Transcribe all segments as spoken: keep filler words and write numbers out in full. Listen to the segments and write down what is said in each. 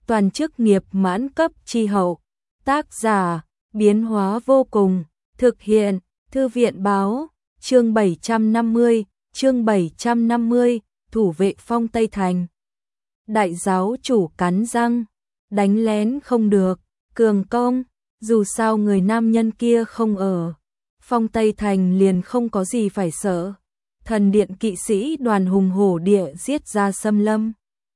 toàn chức nghiệp mãn cấp chi hậu. Tác giả, biến hóa vô cùng, thực hiện, Thư viện báo, chương bảy trăm năm mươi, chương bảy trăm năm mươi, thủ vệ phong Tây Thành. Đại giáo chủ cắn răng, đánh lén không được, cường công, dù sao người nam nhân kia không ở. Phong Tây Thành liền không có gì phải sợ. Thần điện kỵ sĩ đoàn hùng hổ địa giết ra xâm lâm.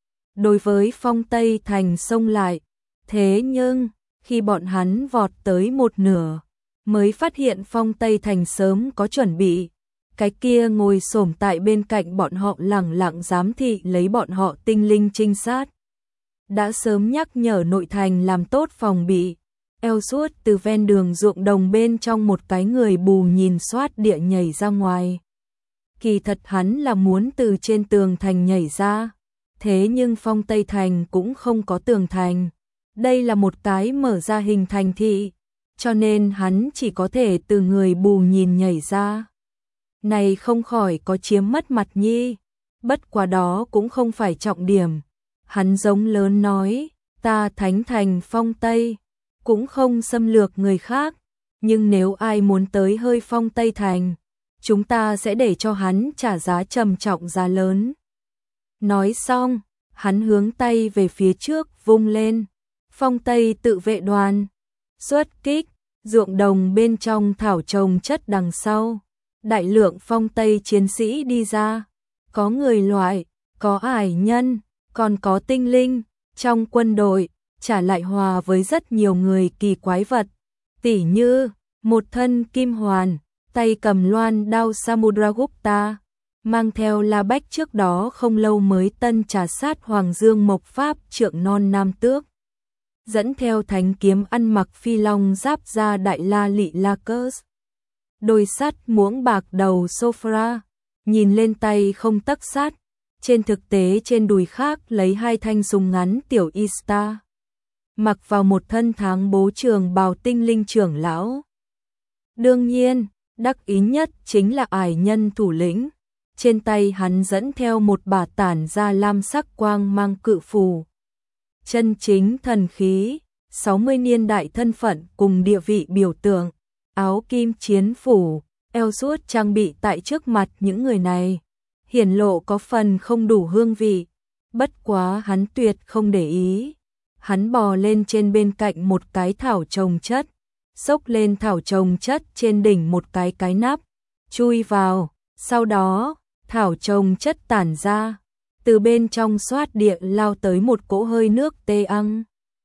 Đối với Phong Tây Thành xông lại, thế nhưng, khi bọn hắn vọt tới một nửa, mới phát hiện Phong Tây Thành sớm có chuẩn bị. Cái kia ngồi xổm tại bên cạnh bọn họ lẳng lặng giám thị lấy bọn họ tinh linh trinh sát. Đã sớm nhắc nhở nội thành làm tốt phòng bị. Eo suốt từ ven đường ruộng đồng bên trong một cái người bù nhìn soát địa nhảy ra ngoài. Kỳ thật hắn là muốn từ trên tường thành nhảy ra. Thế nhưng Phong Tây Thành cũng không có tường thành. Đây là một cái mở ra hình thành thị. Cho nên hắn chỉ có thể từ người bù nhìn nhảy ra. Này không khỏi có chiếm mất mặt nhi. Bất quá đó cũng không phải trọng điểm. Hắn giống lớn nói, ta thánh thành Phong Tây, cũng không xâm lược người khác. Nhưng nếu ai muốn tới hơi Phong Tây Thành, chúng ta sẽ để cho hắn trả giá trầm trọng giá lớn. Nói xong, hắn hướng tay về phía trước vung lên. Phong Tây tự vệ đoàn, xuất kích, ruộng đồng bên trong thảo trồng chất đằng sau. Đại lượng Phong Tây chiến sĩ đi ra, có người loại, có ải nhân, còn có tinh linh, trong quân đội, trả lại hòa với rất nhiều người kỳ quái vật, tỉ như, một thân kim hoàn, tay cầm loan đao Samudragupta, mang theo La Bách trước đó không lâu mới tân trà sát Hoàng Dương Mộc Pháp trượng non nam tước. Dẫn theo thánh kiếm ăn mặc phi long giáp ra đại la lị la cớs. Đôi sắt muỗng bạc đầu Sophra, nhìn lên tay không tấc sắt, trên thực tế trên đùi khác lấy hai thanh súng ngắn tiểu Ista. Mặc vào một thân tháng bố trường bào tinh linh trưởng lão. Đương nhiên, đắc ý nhất chính là ải nhân thủ lĩnh. Trên tay hắn dẫn theo một bả tản ra lam sắc quang mang cự phù. Chân chính thần khí, sáu mươi niên đại thân phận cùng địa vị biểu tượng. Áo kim chiến phủ, eo suốt trang bị tại trước mặt những người này. Hiển lộ có phần không đủ hương vị. Bất quá hắn tuyệt không để ý. Hắn bò lên trên bên cạnh một cái thảo trồng chất. Xốc lên thảo trồng chất trên đỉnh một cái cái nắp. Chui vào, sau đó, thảo trồng chất tản ra. Từ bên trong xoát địa lao tới một cỗ hơi nước tê ăng.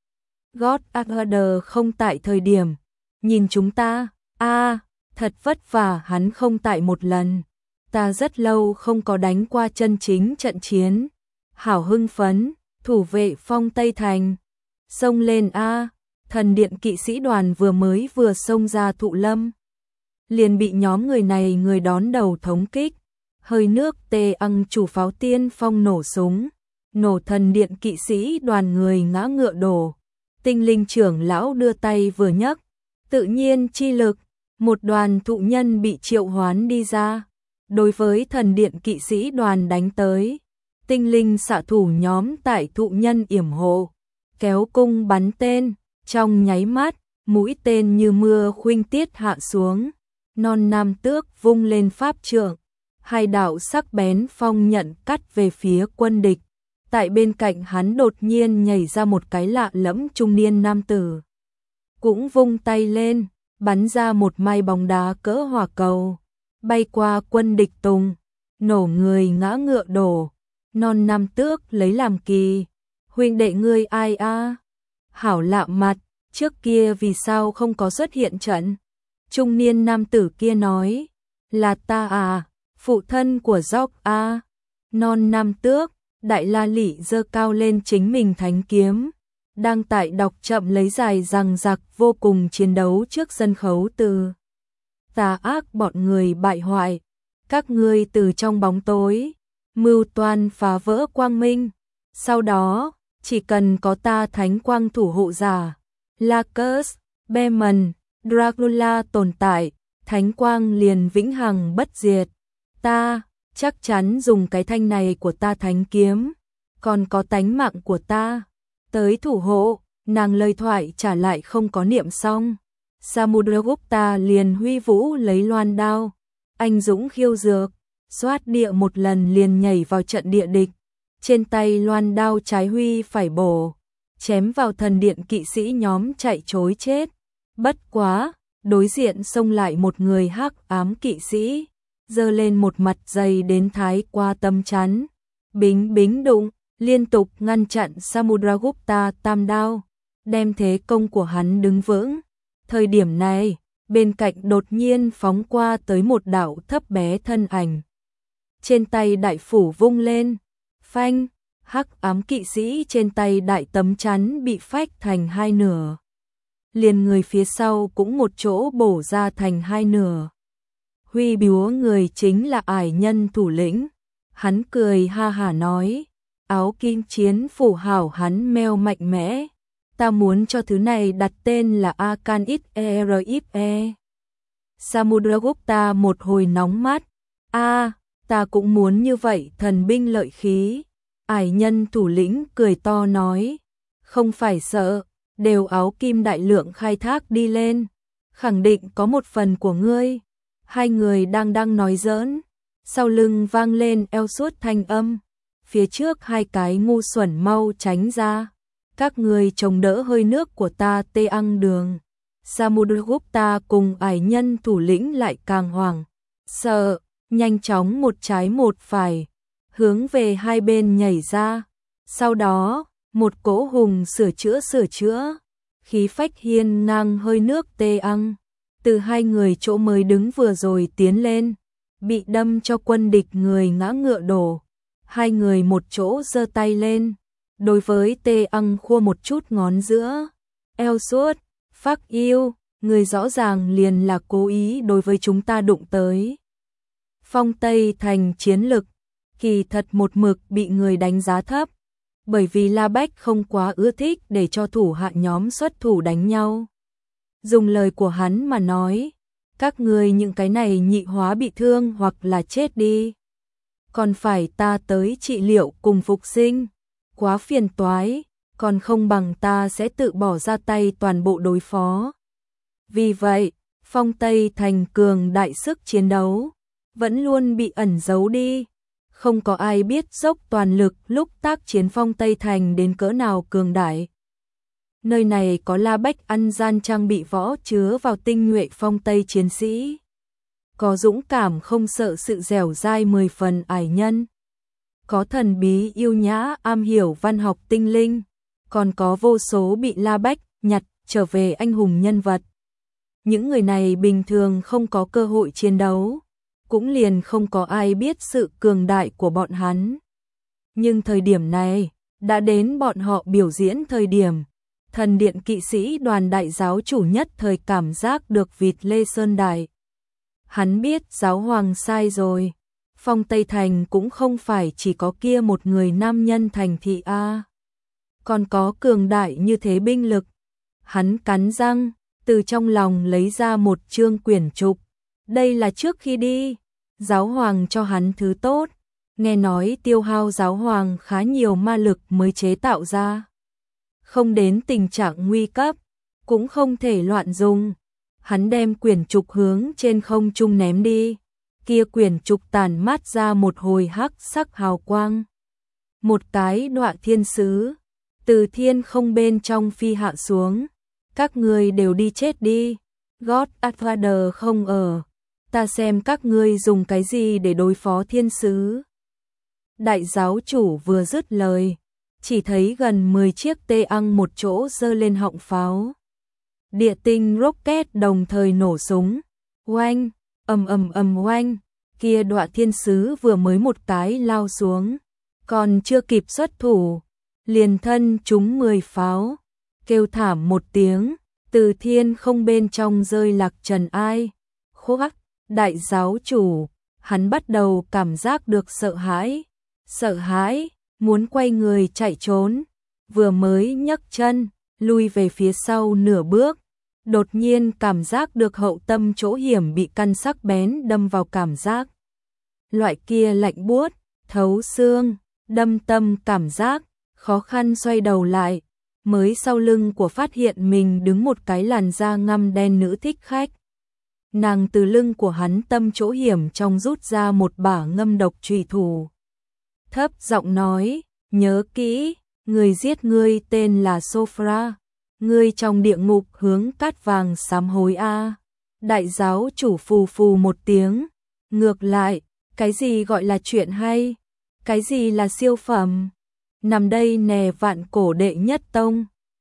God Aghader không tại thời điểm. Nhìn chúng ta, a à, thật vất vả hắn không tại một lần. Ta rất lâu không có đánh qua chân chính trận chiến. Hảo hưng phấn, thủ vệ Phong Tây Thành. Xông lên a à, thần điện kỵ sĩ đoàn vừa mới vừa xông ra thụ lâm. Liền bị nhóm người này người đón đầu thống kích. Hơi nước tê ăng chủ pháo tiên phong nổ súng. Nổ thần điện kỵ sĩ đoàn người ngã ngựa đổ. Tinh linh trưởng lão đưa tay vừa nhấc. Tự nhiên chi lực, một đoàn thụ nhân bị triệu hoán đi ra. Đối với thần điện kỵ sĩ đoàn đánh tới, tinh linh xạ thủ nhóm tại thụ nhân yểm hộ, kéo cung bắn tên, trong nháy mắt, mũi tên như mưa khuynh tiết hạ xuống. Non nam tước vung lên pháp trượng, hai đạo sắc bén phong nhận cắt về phía quân địch. Tại bên cạnh hắn đột nhiên nhảy ra một cái lạ lẫm trung niên nam tử. Cũng vung tay lên, bắn ra một mai bóng đá cỡ hỏa cầu, bay qua quân địch tùng, nổ người ngã ngựa đổ. Non nam tước lấy làm kỳ, huynh đệ ngươi ai a? Hảo lạ mặt, trước kia vì sao không có xuất hiện trận? Trung niên nam tử kia nói, là ta à, phụ thân của Dốc a. Non nam tước, đại la lị giơ cao lên chính mình thánh kiếm. Đang tại đọc chậm lấy dài rằng giặc vô cùng chiến đấu trước sân khấu từ tà ác bọn người bại hoại, các ngươi từ trong bóng tối, mưu toan phá vỡ quang minh, sau đó, chỉ cần có ta thánh quang thủ hộ giả, Lacus, Beman, Dracula tồn tại, thánh quang liền vĩnh hằng bất diệt, ta, chắc chắn dùng cái thanh này của ta thánh kiếm, còn có tánh mạng của ta. tới thủ hộ, nàng lời thoại trả lại không có niệm xong. Samudragupta liền huy vũ lấy loan đao, anh dũng khiêu dược, xoát địa một lần liền nhảy vào trận địa địch, trên tay loan đao trái huy phải bổ, chém vào thần điện kỵ sĩ nhóm chạy trối chết. Bất quá, đối diện xông lại một người hắc ám kỵ sĩ, giơ lên một mặt dày đến thái qua tâm chắn, bính bính đụng, liên tục ngăn chặn Samudragupta tam đao, đem thế công của hắn đứng vững. Thời điểm này, bên cạnh đột nhiên phóng qua tới một đạo thấp bé thân ảnh. Trên tay đại phủ vung lên, phanh, hắc ám kỵ sĩ trên tay đại tấm chắn bị phách thành hai nửa. Liền người phía sau cũng một chỗ bổ ra thành hai nửa. Huy búa người chính là ải nhân thủ lĩnh. Hắn cười ha hả nói, áo kim chiến phủ hảo hắn meo mạnh mẽ. Ta muốn cho thứ này đặt tên là Akan Ixerife. Samudragupta một hồi nóng mắt. A, ta cũng muốn như vậy, thần binh lợi khí. Ải nhân thủ lĩnh cười to nói, không phải sợ, đều áo kim đại lượng khai thác đi lên, khẳng định có một phần của ngươi. Hai người đang đang nói giỡn, sau lưng vang lên eo suốt thanh âm, phía trước hai cái ngu xuẩn mau tránh ra, các người chống đỡ hơi nước của ta tê ăn đường. Samudragupta cùng ải nhân thủ lĩnh lại càng hoảng sợ, nhanh chóng một trái một phải, hướng về hai bên nhảy ra. Sau đó, một cỗ hùng sửa chữa sửa chữa, khí phách hiên ngang hơi nước tê ăn, từ hai người chỗ mới đứng vừa rồi tiến lên, bị đâm cho quân địch người ngã ngựa đổ. Hai người một chỗ giơ tay lên, đối với tê ăn khua một chút ngón giữa, eo suốt, phác yêu, người rõ ràng liền là cố ý đối với chúng ta đụng tới. Phong Tây Thành chiến lực, kỳ thật một mực bị người đánh giá thấp, bởi vì La Bách không quá ưa thích để cho thủ hạ nhóm xuất thủ đánh nhau. Dùng lời của hắn mà nói, các người những cái này nhị hóa bị thương hoặc là chết đi, còn phải ta tới trị liệu cùng phục sinh, quá phiền toái, còn không bằng ta sẽ tự bỏ ra tay toàn bộ đối phó. Vì vậy, Phong Tây Thành cường đại sức chiến đấu, vẫn luôn bị ẩn giấu đi. Không có ai biết dốc toàn lực lúc tác chiến Phong Tây Thành đến cỡ nào cường đại. Nơi này có La Bách ăn gian trang bị võ chứa vào tinh nhuệ Phong Tây chiến sĩ. Có dũng cảm không sợ sự dẻo dai mười phần ải nhân. Có thần bí yêu nhã am hiểu văn học tinh linh. Còn có vô số bị La Bách nhặt trở về anh hùng nhân vật. Những người này bình thường không có cơ hội chiến đấu, cũng liền không có ai biết sự cường đại của bọn hắn. Nhưng thời điểm này, đã đến bọn họ biểu diễn thời điểm, thần điện kỵ sĩ đoàn đại giáo chủ nhất thời cảm giác được vịt lê sơn đại. Hắn biết giáo hoàng sai rồi, Phong Tây Thành cũng không phải chỉ có kia một người nam nhân thành thị A. Còn có cường đại như thế binh lực. Hắn cắn răng, từ trong lòng lấy ra một chương quyển trục. Đây là trước khi đi, giáo hoàng cho hắn thứ tốt. Nghe nói tiêu hao giáo hoàng khá nhiều ma lực mới chế tạo ra. Không đến tình trạng nguy cấp, cũng không thể loạn dùng. Hắn đem quyển trục hướng trên không trung ném đi. Kia quyển trục tàn mát ra một hồi hắc sắc hào quang. Một cái đọa thiên sứ, từ thiên không bên trong phi hạ xuống. Các ngươi đều đi chết đi. God Father không ở. Ta xem các ngươi dùng cái gì để đối phó thiên sứ. Đại giáo chủ vừa dứt lời, chỉ thấy gần mười chiếc tê ăng một chỗ giơ lên họng pháo. Địa tinh rocket đồng thời nổ súng. Oanh, ầm ầm ầm oanh, kia đọa thiên sứ vừa mới một cái lao xuống, còn chưa kịp xuất thủ, liền thân trúng mười pháo, kêu thảm một tiếng, từ thiên không bên trong rơi lạc trần ai. Khoác, đại giáo chủ, hắn bắt đầu cảm giác được sợ hãi, sợ hãi, muốn quay người chạy trốn, vừa mới nhấc chân, lui về phía sau nửa bước, đột nhiên cảm giác được hậu tâm chỗ hiểm bị căn sắc bén đâm vào cảm giác. Loại kia lạnh buốt, thấu xương, đâm tâm cảm giác, khó khăn xoay đầu lại, mới sau lưng của phát hiện mình đứng một cái làn da ngăm đen nữ thích khách. Nàng từ lưng của hắn tâm chỗ hiểm trong rút ra một bả ngâm độc trùy thủ. Thấp giọng nói, nhớ kỹ, người giết ngươi tên là Sofra, ngươi trong địa ngục hướng cát vàng sám hối a. Đại giáo chủ phù phù một tiếng, ngược lại, cái gì gọi là chuyện hay, cái gì là siêu phẩm, nằm đây nè vạn cổ đệ nhất tông.